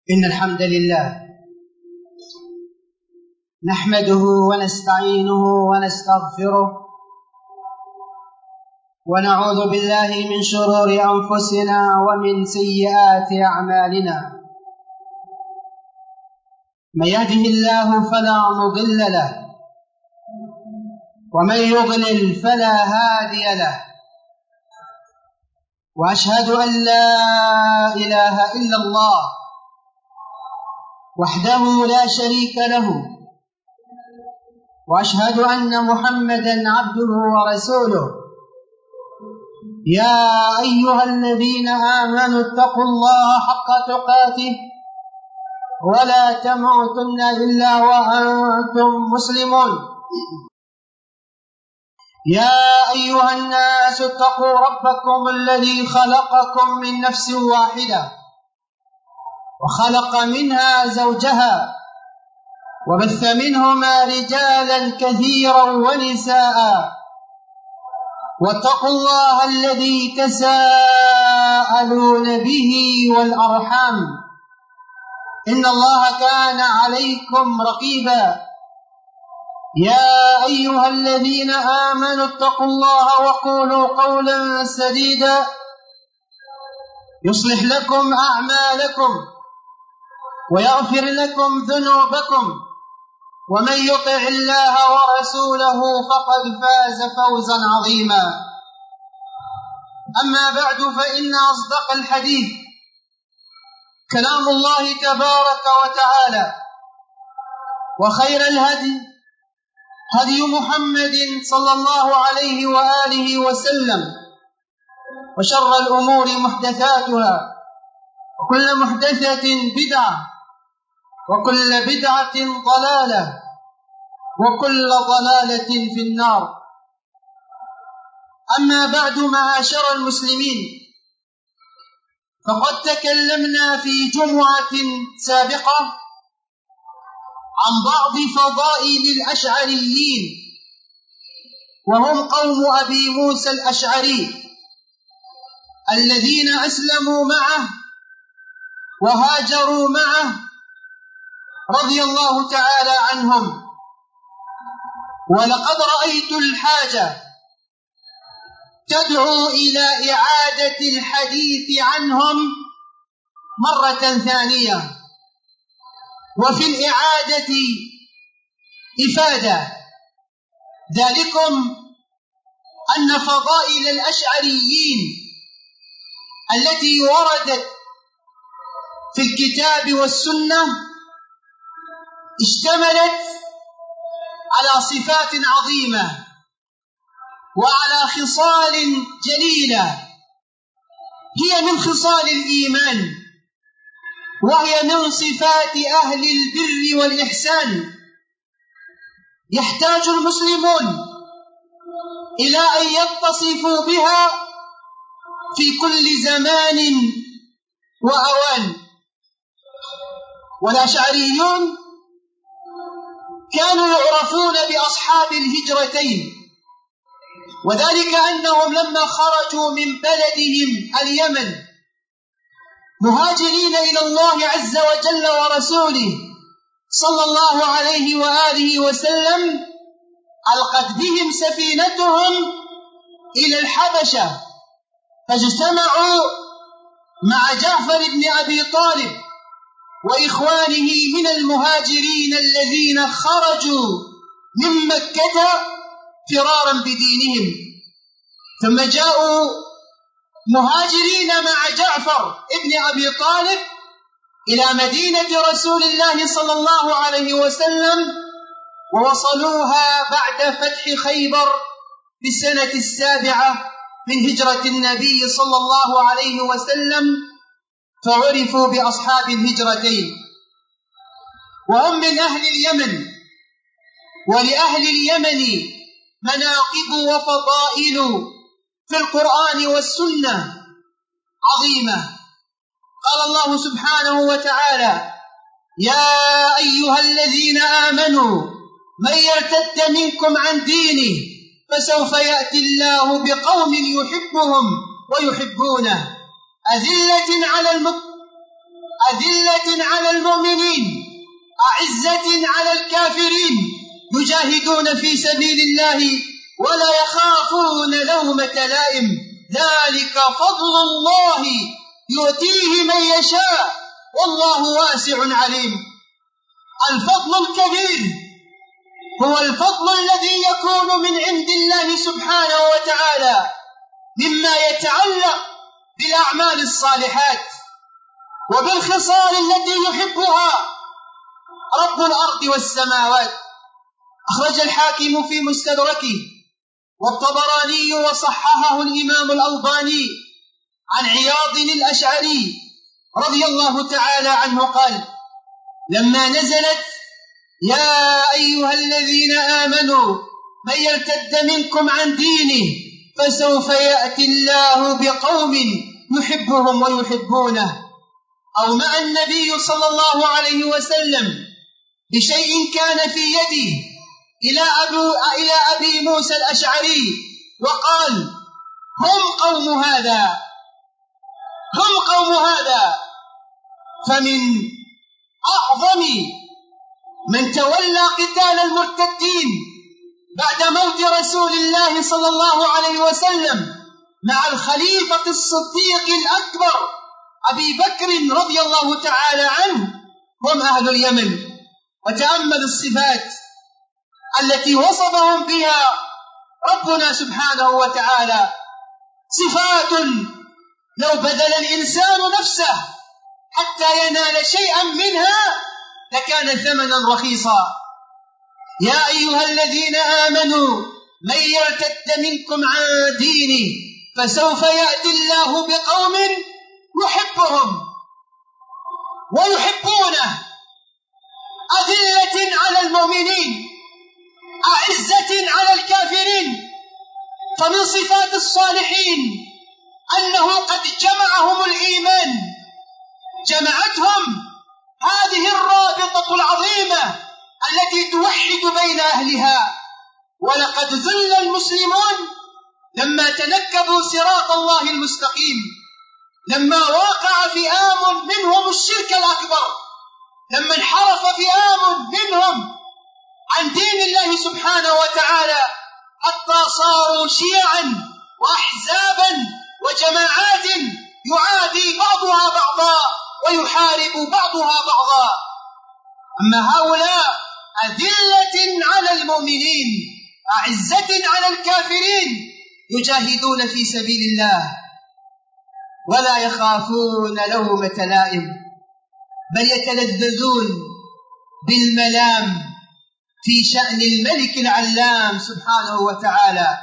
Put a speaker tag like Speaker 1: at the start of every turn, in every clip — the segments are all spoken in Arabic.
Speaker 1: إن الحمد لله نحمده ونستعينه ونستغفره ونعوذ بالله من شرور أنفسنا ومن سيئات أعمالنا. من يهده الله فلا مضل له ومن يضلل فلا هادي له، وأشهد أن لا إله إلا الله وحده لا شريك له، وأشهد أن محمدًا عبده ورسوله. يا أيها الذين آمنوا اتقوا الله حق تقاته ولا تموتن إلا وأنتم مسلمون. يا أيها الناس اتقوا ربكم الذي خلقكم من نفس واحدة وخلق منها زوجها وبث منهما رجالا كثيرا ونساء، واتقوا الله الذي تساءلون به والأرحام إن الله كان عليكم رقيبا. يا أيها الذين آمنوا اتقوا الله وقولوا قولا سديدا يصلح لكم أعمالكم ويغفر لكم ذنوبكم، ومن يطع الله ورسوله فقد فاز فوزا عظيما. أما بعد، فإن أصدق الحديث كلام الله تبارك وتعالى، وخير الهدي هدي محمد صلى الله عليه وآله وسلم، وشر الأمور محدثاتها، وكل محدثة بدعة، وكل بدعة ضلالة، وكل ضلالة في النار. أما بعد، معاشر المسلمين، فقد تكلمنا في جمعة سابقة عن بعض فضائل الأشعريين، وهم قوم أبي موسى الأشعري الذين أسلموا معه وهاجروا معه رضي الله تعالى عنهم. ولقد رأيت الحاجة تدعو إلى إعادة الحديث عنهم مرة ثانية، وفي الإعادة إفادة، ذلكم أن فضائل الأشعريين التي وردت في الكتاب والسنة اشتملت على صفات عظيمة وعلى خصال جليلة، هي من خصال الإيمان، وهي من صفات أهل البر والإحسان. يحتاج المسلمون إلى أن يتصفوا بها في كل زمان وأوان. والأشعريون كانوا يعرفون بأصحاب الهجرتين، وذلك أنهم لما خرجوا من بلدهم اليمن مهاجرين إلى الله عز وجل ورسوله صلى الله عليه وآله وسلم، ألقت بهم سفينتهم إلى الحبشة، فاجتمعوا مع جعفر بن أبي طالب وإخوانه من المهاجرين الذين خرجوا من مكة فرارا بدينهم، ثم جاءوا مهاجرين مع جعفر ابن أبي طالب إلى مدينة رسول الله صلى الله عليه وسلم، ووصلوها بعد فتح خيبر في السنة 7 من هجرة النبي صلى الله عليه وسلم، فعرفوا بأصحاب الهجرتين، وهم من أهل اليمن. ولأهل اليمن مناقب وفضائل في القرآن والسنة عظيمة. قال الله سبحانه وتعالى: يا أيها الذين آمنوا من يرتد منكم عن دينه فسوف يأتي الله بقوم يحبهم ويحبونه أذلة على المؤمنين أعزة على الكافرين يجاهدون في سبيل الله ولا يخافون لومة لائم ذلك فضل الله يؤتيه من يشاء والله واسع عليم. الفضل الكبير هو الفضل الذي يكون من عند الله سبحانه وتعالى مما يتعلق بالأعمال الصالحات وبالخصال التي يحبها رب الأرض والسماوات. أخرج الحاكم في مستدركه والطبراني وصححه الإمام الألباني عن عياض الأشعري رضي الله تعالى عنه قال: لما نزلت يا أيها الذين آمنوا من يرتد منكم عن دينه فسوف يأتي الله بقوم يحبهم ويحبونه، أو مع النبي صلى الله عليه وسلم بشيء كان في يده إلى أبي موسى الأشعري وقال: هم قوم هذا. فمن أعظم من تولى قتال المرتدين بعد موت رسول الله صلى الله عليه وسلم مع الخليفة الصديق الأكبر أبي بكر رضي الله تعالى عنه هم أهل اليمن. وتأمل الصفات التي وصفهم بها ربنا سبحانه وتعالى، صفات لو بذل الإنسان نفسه حتى ينال شيئا منها لكان ثمنا رخيصا. يا أيها الذين آمنوا من يرتد منكم عن دينه فسوف يأتي الله بقوم يحبهم ويحبونه أذلة على المؤمنين أعزة على الكافرين. فمن صفات الصالحين أنه قد جمعهم الإيمان، جمعتهم هذه الرابطة العظيمة التي توحد بين أهلها. ولقد ذل المسلمون لما تنكبوا صراط الله المستقيم، لما وقع فئام منهم الشرك الأكبر، لما انحرف فئام منهم عن دين الله سبحانه وتعالى حتى صاروا شيعا وأحزابا وجماعات يعادي بعضها بعضا ويحارب بعضها بعضا. أما هؤلاء أذلة على المؤمنين أعزة على الكافرين يجاهدون في سبيل الله ولا يخافون لومة لائم، بل يتلذذون بالملام في شأن الملك العلام سبحانه وتعالى.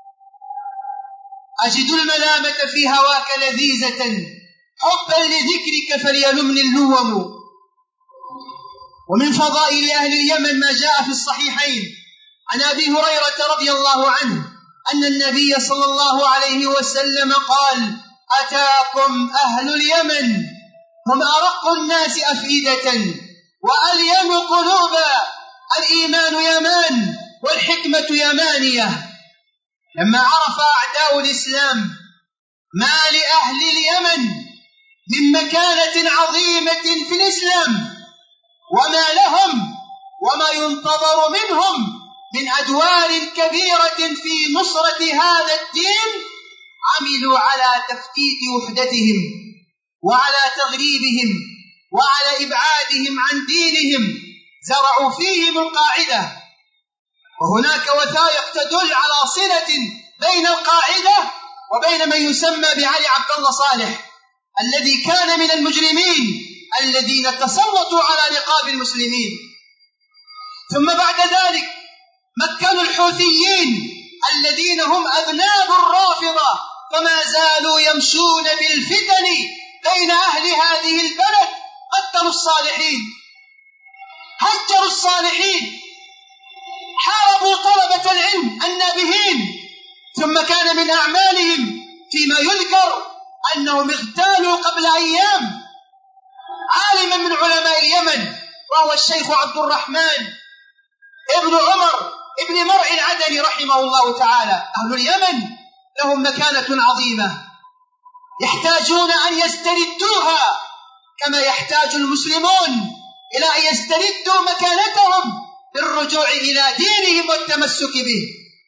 Speaker 1: أجد الملامة في هواك لذيذة حبا لذكرك فليلمني اللوم. ومن فضائل أهل اليمن ما جاء في الصحيحين عن أبي هريرة رضي الله عنه أن النبي صلى الله عليه وسلم قال: أتاكم أهل اليمن هم أرق الناس أفئدة وألين قلوبا، الإيمان يمان والحكمة يمانية. لما عرف أعداء الإسلام ما لأهل اليمن من مكانة عظيمة في الإسلام وما لهم وما ينتظر منهم من أدوار كبيرة في نصرة هذا الدين، عملوا على تفتيت وحدتهم وعلى تغريبهم وعلى إبعادهم عن دينهم. زرعوا فيهم القاعدة، وهناك وثائق تدل على صلة بين القاعدة وبين من يسمى بعلي عبد الله صالح الذي كان من المجرمين الذين تسلطوا على رقاب المسلمين. ثم بعد ذلك مكنوا الحوثيين الذين هم أذناب الرافضة فما زالوا يمشون بالفتن بين أهل هذه البلد. قتلوا الصالحين، هجروا الصالحين، حاربوا طلبة العلم النابهين. ثم كان من أعمالهم فيما يذكر أنهم اغتالوا قبل أيام عالما من علماء اليمن وهو الشيخ عبد الرحمن ابن عمر ابن مرء العدني رحمه الله تعالى. أهل اليمن لهم مكانة عظيمة يحتاجون أن يستردوها كما يحتاج المسلمون إلى أن يستردوا مكانتهم بالرجوع إلى دينهم والتمسك به.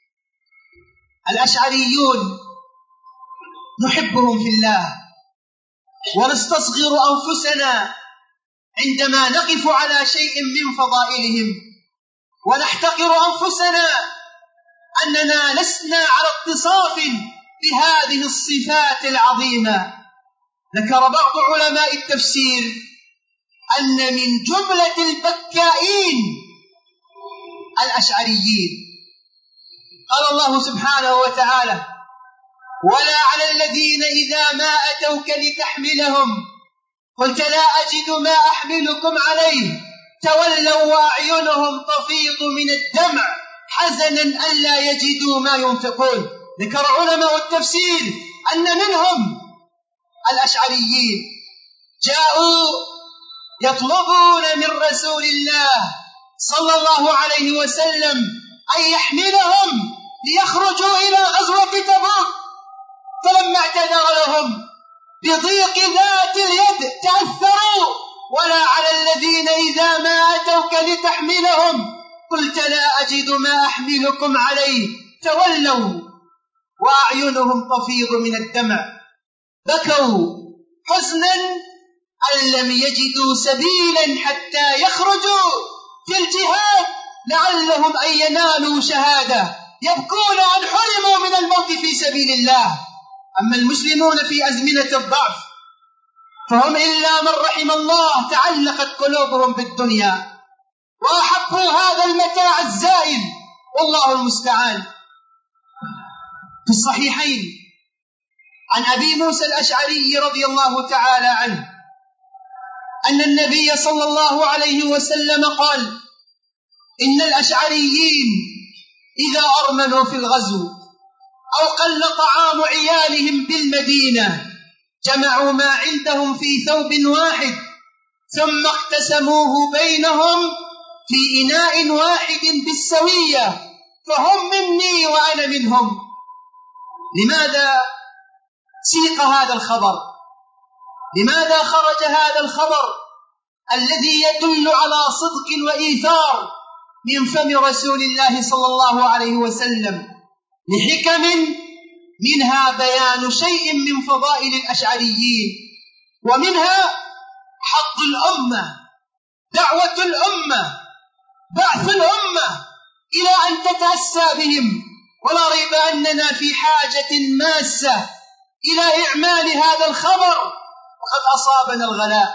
Speaker 1: الأشعريون نحبهم في الله ونستصغر أنفسنا عندما نقف على شيء من فضائلهم، ونحتقر أنفسنا أننا لسنا على اتصاف بهذه الصفات العظيمة. ذكر بعض علماء التفسير أن من جملة البكائين الأشعريين. قال الله سبحانه وتعالى: ولا على الذين إذا ما أتوك لتحملهم قلت لا أجد ما أحملكم عليه تولوا وأعينهم تفيض من الدمع حزنا ألا يجدوا ما ينفقون. ذكر علماء التفسير أن منهم الأشعريين جاءوا يطلبون من رسول الله صلى الله عليه وسلم أن يحملهم ليخرجوا إلى غزوة تبوك، فلما اعتذر لهم بضيق ذات اليد تأثروا. ولا على الذين إذا ما أتوك لتحملهم قلت لا أجد ما أحملكم عليه تولوا وأعينهم تفيض من الدمع، بكوا حزنا أن لم يجدوا سبيلا حتى يخرجوا في الجهاد لعلهم أن ينالوا شهادة، يبكون أن حرموا من الموت في سبيل الله. أما المسلمون في أزمنة الضعف فهم إلا من رحم الله تعلقت قلوبهم بالدنيا وأحبوا هذا المتاع الزائل، والله المستعان. في الصحيحين عن أبي موسى الأشعري رضي الله تعالى عنه أن النبي صلى الله عليه وسلم قال: إن الأشعريين إذا أرملوا في الغزو أو قل طعام عيالهم بالمدينة جمعوا ما عندهم في ثوب واحد ثم اقتسموه بينهم في إناء واحد بالسوية، فهم مني وأنا منهم. لماذا سيق هذا الخبر؟ لماذا خرج هذا الخبر الذي يدل على صدق وإيثار من فم رسول الله صلى الله عليه وسلم؟ لحكم منها بيان شيء من فضائل الأشعريين، ومنها حق الأمة، دعوة الأمة، بعث الأمة إلى أن تتأسى بهم. ولا ريب أننا في حاجة ماسة إلى إعمال هذا الخبر، وقد أصابنا الغلاء،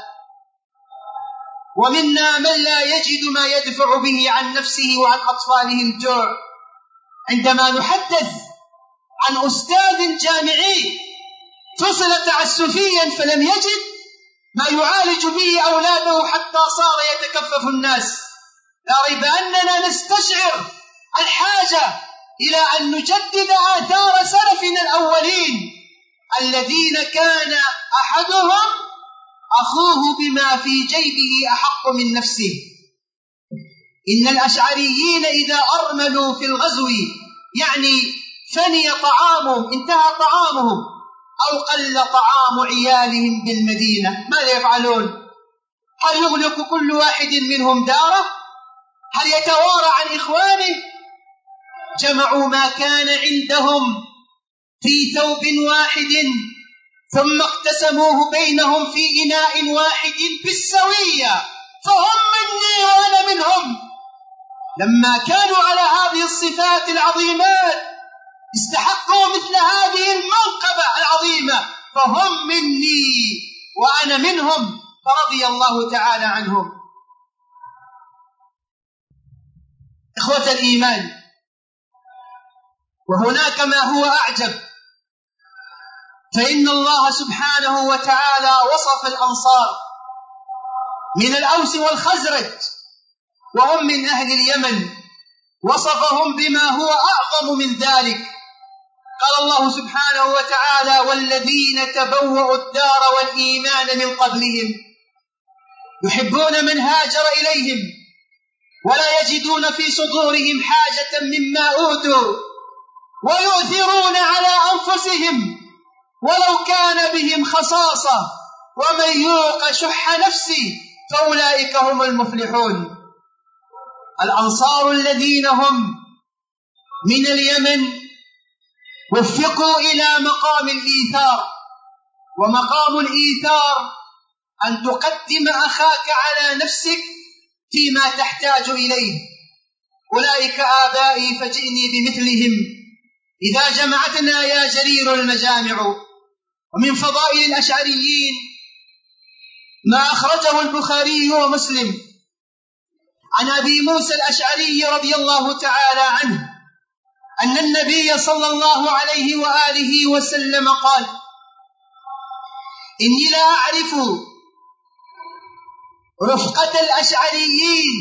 Speaker 1: ومنا من لا يجد ما يدفع به عن نفسه وعن أطفاله الجوع. عندما نحدث عن أستاذ جامعي فصل تعسفيا فلم يجد ما يعالج به أولاده حتى صار يتكفف الناس، لا ريب أننا نستشعر الحاجة إلى أن نجدد آثار سلفنا الأولين الذين كان أحدهم أخوه بما في جيبه أحق من نفسه. إن الأشعريين إذا أرملوا في الغزو يعني فني طعامهم، انتهى طعامهم، أو قل طعام عيالهم بالمدينة، ماذا يفعلون؟ هل يغلق كل واحد منهم داره؟ هل يتوارى عن إخوانه؟ جمعوا ما كان عندهم في ثوب واحد ثم اقتسموه بينهم في إناء واحد بالسوية، فهم مني وأنا منهم. لما كانوا على هذه الصفات العظيمات استحقوا مثل هذه المنقبة العظيمة، فهم مني وأنا منهم، فرضي الله تعالى عنهم. إخوة الإيمان، وهناك ما هو أعجب، فإن الله سبحانه وتعالى وصف الأنصار من الأوس والخزرج وهم من أهل اليمن، وصفهم بما هو أعظم من ذلك. قال الله سبحانه وتعالى: والذين تبوأوا الدار والإيمان من قبلهم يحبون من هاجر إليهم ولا يجدون في صدورهم حاجة مما أوتوا ويؤثرون على أنفسهم ولو كان بهم خصاصة ومن يوق شح نفسه فأولئك هم المفلحون. الأنصار الذين هم من اليمن وفقوا إلى مقام الإيثار، ومقام الإيثار أن تقدم أخاك على نفسك فيما تحتاج إليه. أولئك آبائي فجئني بمثلهم إذا جمعتنا يا جرير المجامع. ومن فضائل الأشعريين ما أخرجه البخاري ومسلم عن أبي موسى الأشعري رضي الله تعالى عنه أن النبي صلى الله عليه وآله وسلم قال: إني لا أعرف رفقة الأشعريين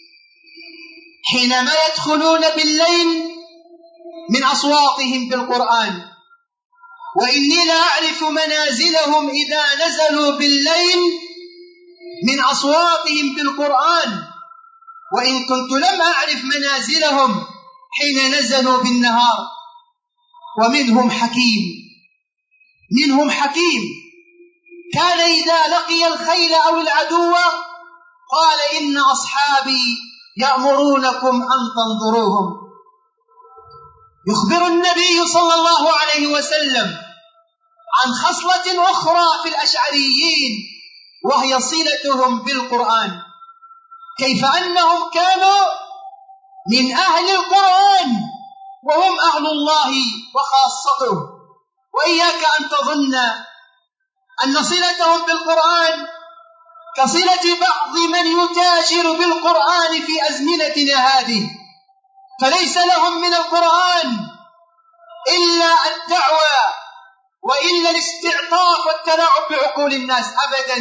Speaker 1: حينما يدخلون بالليل من أصواتهم بالقرآن، وإني لا أعرف منازلهم إذا نزلوا بالليل من أصواتهم بالقرآن، وإن كنت لم أعرف منازلهم حين نزلوا بالنهار. ومنهم حكيم كان إذا لقي الخيل أو العدو قال: إن أصحابي يأمرونكم أن تنظروهم. يخبر النبي صلى الله عليه وسلم عن خصلة أخرى في الأشعريين، وهي صلتهم بالقرآن، كيف أنهم كانوا من أهل القرآن وهم أهل الله وخاصته. وإياك أن تظن أن صلتهم بالقرآن كصلة بعض من يتاجر بالقرآن في أزمنتنا هذه، فليس لهم من القرآن إلا الدعوة وإلا الاستعطاف والتلاعب بعقول الناس أبدا.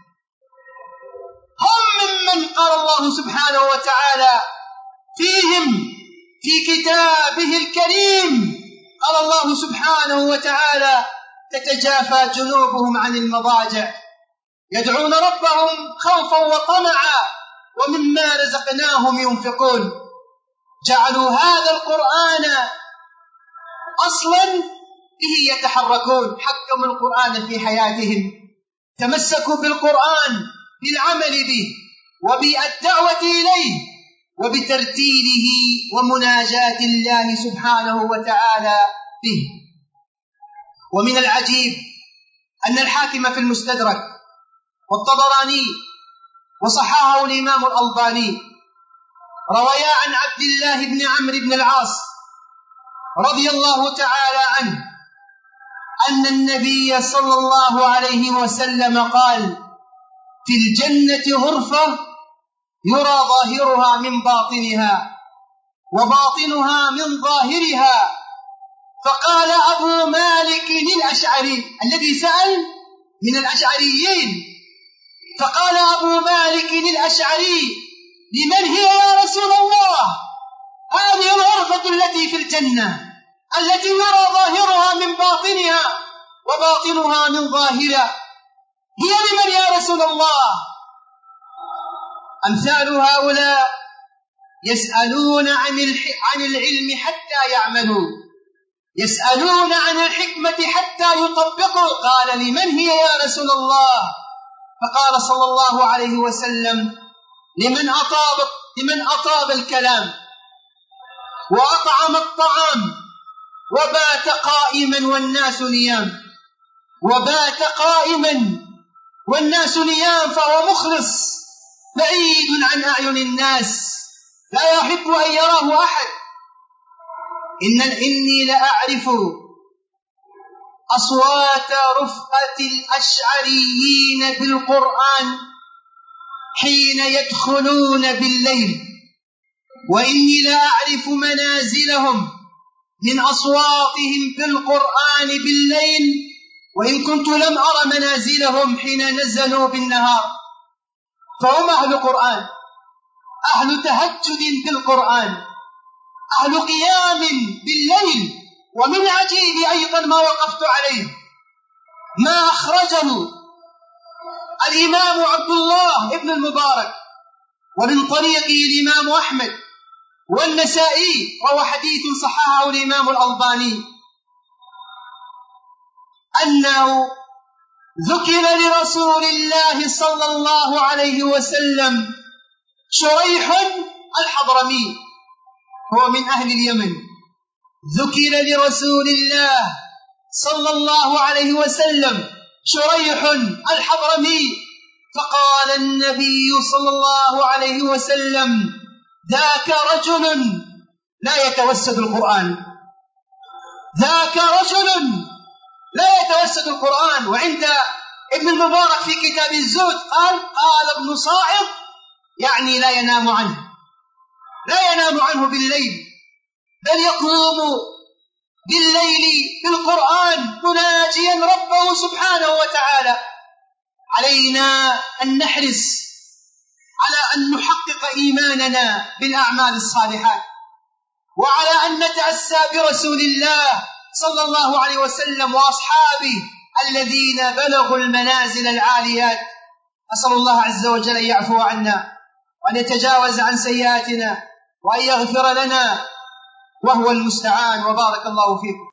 Speaker 1: هم ممن قال الله سبحانه وتعالى فيهم في كتابه الكريم، قال الله سبحانه وتعالى: تتجافى جنوبهم عن المضاجع يدعون ربهم خوفا وطمعا ومما رزقناهم ينفقون. جعلوا هذا القرآن أصلا به يتحركون، حكموا القرآن في حياتهم، تمسكوا بالقرآن بالعمل به وبالدعوة إليه وبترتيله ومناجاة الله سبحانه وتعالى به. ومن العجيب أن الحاكم في المستدرك والطبراني وصححه الإمام الألباني رويا عن عبد الله بن عمرو بن العاص رضي الله تعالى عنه أن النبي صلى الله عليه وسلم قال: في الجنة غرفة يرى ظاهرها من باطنها وباطنها من ظاهرها. فقال أبو مالك الأشعري الذي سأل من الأشعريين، فقال أبو مالك الأشعري: لمن هي يا رسول الله هذه الغرفة التي في الجنة التي يرى ظاهرها من باطنها وباطنها من ظاهرها، هي لمن يا رسول الله؟ أمثال هؤلاء يسألون عن العلم حتى يعملوا، يسألون عن الحكمة حتى يطبقوا. قال: لمن هي يا رسول الله؟ فقال صلى الله عليه وسلم: لمن أطاب الكلام وأطعم الطعام وبات قائما والناس نيام، وبات قائما والناس نيام، فهو مخلص بعيد عن أعين الناس لا يحب أن يراه أحد. إني لأعرف أصوات رفقة الأشعريين بالقرآن حين يدخلون بالليل، وإني لأعرف منازلهم من أصواتهم بالقرآن بالليل، وإن كنت لم أرى منازلهم حين نزلوا بالنهار. فهم أهل قرآن، أهل تهجد بالقرآن، أهل قيام بالليل. ومن عجيب أيضا ما وقفت عليه ما أخرجه الإمام عبد الله بن المبارك ومن طريقه الإمام أحمد والنسائي، وهو حديث صححه الإمام الألباني، أنه ذكر لرسول الله صلى الله عليه وسلم شريح الحضرمي، هو من أهل اليمن. ذكر لرسول الله صلى الله عليه وسلم شريح الحضرمي، فقال النبي صلى الله عليه وسلم: ذاك رجل لا يتوسد القرآن، ذاك رجل لا يتوسد القرآن. وعند ابن المبارك في كتاب الزهد قال ابن صاعد يعني لا ينام عنه، لا ينام عنه بالليل، بل يقوم بالليل بالقرآن مناجيا ربه سبحانه وتعالى. علينا أن نحرص على أن نحقق إيماننا بالأعمال الصالحات، وعلى أن نتأسى برسول الله صلى الله عليه وسلم وأصحابه الذين بلغوا المنازل العاليات. أسأل الله عز وجل أن يعفو عنا وأن يتجاوز عن سيئاتنا وأن يغفر لنا، وهو المستعان. وبارك الله فيكم.